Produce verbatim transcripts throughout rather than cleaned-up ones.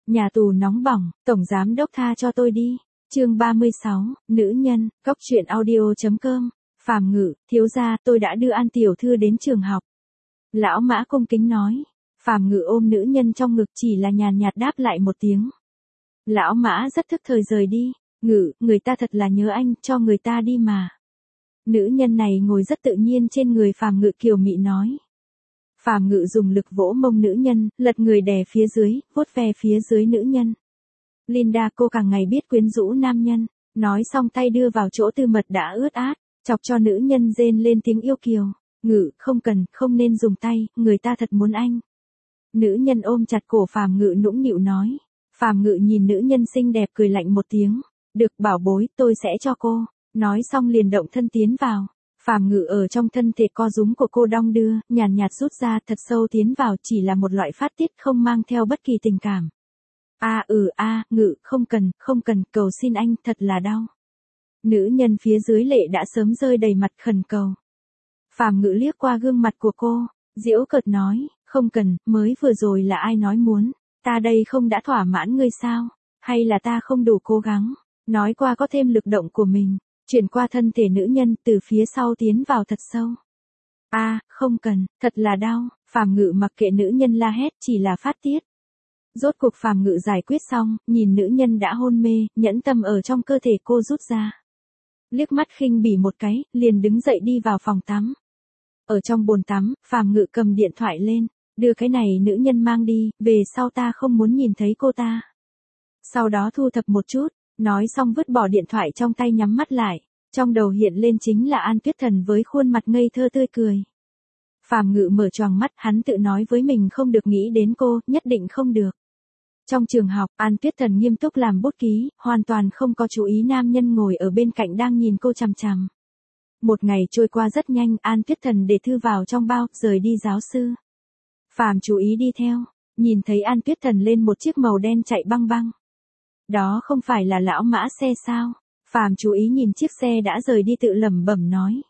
Nhà tù nóng bỏng, tổng giám đốc tha cho tôi đi. Chương ba mươi sáu, nữ nhân, góc truyện audio chấm com. Phàm Ngự, thiếu gia, tôi đã đưa An tiểu thư đến trường học. Lão Mã cung kính nói. Phàm Ngự ôm nữ nhân trong ngực chỉ là nhàn nhạt đáp lại một tiếng. Lão Mã rất thức thời rời đi. Ngự, người ta thật là nhớ anh, cho người ta đi mà. Nữ nhân này ngồi rất tự nhiên trên người Phàm Ngự, kiều mị nói. Phàm Ngự dùng lực vỗ mông nữ nhân, lật người đè phía dưới, vuốt ve phía dưới nữ nhân. Linda, cô càng ngày biết quyến rũ nam nhân. Nói xong tay đưa vào chỗ tư mật đã ướt át, chọc cho nữ nhân rên lên tiếng yêu kiều. Ngự, không cần, không nên dùng tay, người ta thật muốn anh. Nữ nhân ôm chặt cổ Phàm Ngự nũng nịu nói. Phàm Ngự nhìn nữ nhân xinh đẹp cười lạnh một tiếng. Được bảo bối, tôi sẽ cho cô. Nói xong liền động thân tiến vào. Phàm Ngự ở trong thân thể co rúm của cô đong đưa, nhàn nhạt rút ra thật sâu tiến vào, chỉ là một loại phát tiết không mang theo bất kỳ tình cảm. A à, ừ a à, Ngự, không cần, không cần, cầu xin anh, thật là đau. Nữ nhân phía dưới lệ đã sớm rơi đầy mặt khẩn cầu. Phàm Ngự liếc qua gương mặt của cô, giễu cợt nói, không cần, mới vừa rồi là ai nói muốn, ta đây không đã thỏa mãn ngươi sao, hay là ta không đủ cố gắng, nói qua có thêm lực động của mình. Chuyển qua thân thể nữ nhân, từ phía sau tiến vào thật sâu. A, à, không cần, thật là đau. Phàm Ngự mặc kệ nữ nhân la hét, chỉ là phát tiết. Rốt cuộc Phàm Ngự giải quyết xong, nhìn nữ nhân đã hôn mê, nhẫn tâm ở trong cơ thể cô rút ra. Liếc mắt khinh bỉ một cái, liền đứng dậy đi vào phòng tắm. Ở trong bồn tắm, Phàm Ngự cầm điện thoại lên, đưa cái này nữ nhân mang đi, về sau ta không muốn nhìn thấy cô ta. Sau đó thu thập một chút. Nói xong vứt bỏ điện thoại trong tay, nhắm mắt lại. Trong đầu hiện lên chính là An Tuyết Thần với khuôn mặt ngây thơ tươi cười. Phàm Ngự mở choàng mắt, hắn tự nói với mình không được nghĩ đến cô, nhất định không được. Trong trường học, An Tuyết Thần nghiêm túc làm bút ký, hoàn toàn không có chú ý nam nhân ngồi ở bên cạnh đang nhìn cô chằm chằm. Một ngày trôi qua rất nhanh, An Tuyết Thần để thư vào trong bao, rời đi giáo sư. Phàm chú ý đi theo, nhìn thấy An Tuyết Thần lên một chiếc màu đen chạy băng băng. Đó không phải là lão Mã xe sao? Phàm chú ý nhìn chiếc xe đã rời đi, tự lẩm bẩm nói.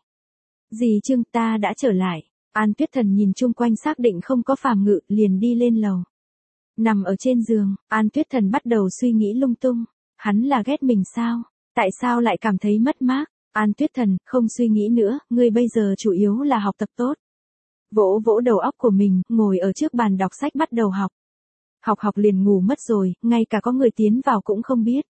Dì Trương, ta đã trở lại. An Tuyết Thần nhìn chung quanh xác định không có Phàm Ngự, liền đi lên lầu. Nằm ở trên giường, An Tuyết Thần bắt đầu suy nghĩ lung tung. Hắn là ghét mình sao? Tại sao lại cảm thấy mất mát? An Tuyết Thần, không suy nghĩ nữa, ngươi bây giờ chủ yếu là học tập tốt. Vỗ vỗ đầu óc của mình, ngồi ở trước bàn đọc sách bắt đầu học. Học học liền ngủ mất rồi, ngay cả có người tiến vào cũng không biết.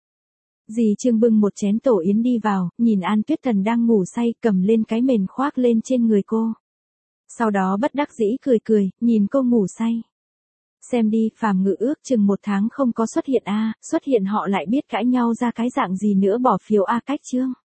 Dì Trương bưng một chén tổ yến đi vào, nhìn An Tuyết Thần đang ngủ say, cầm lên cái mền khoác lên trên người cô. Sau đó bất đắc dĩ cười cười, nhìn cô ngủ say. Xem đi, Phàm Ngự ước chừng một tháng không có xuất hiện a, xuất hiện họ lại biết cãi nhau ra cái dạng gì nữa, bỏ phiếu a cách chương.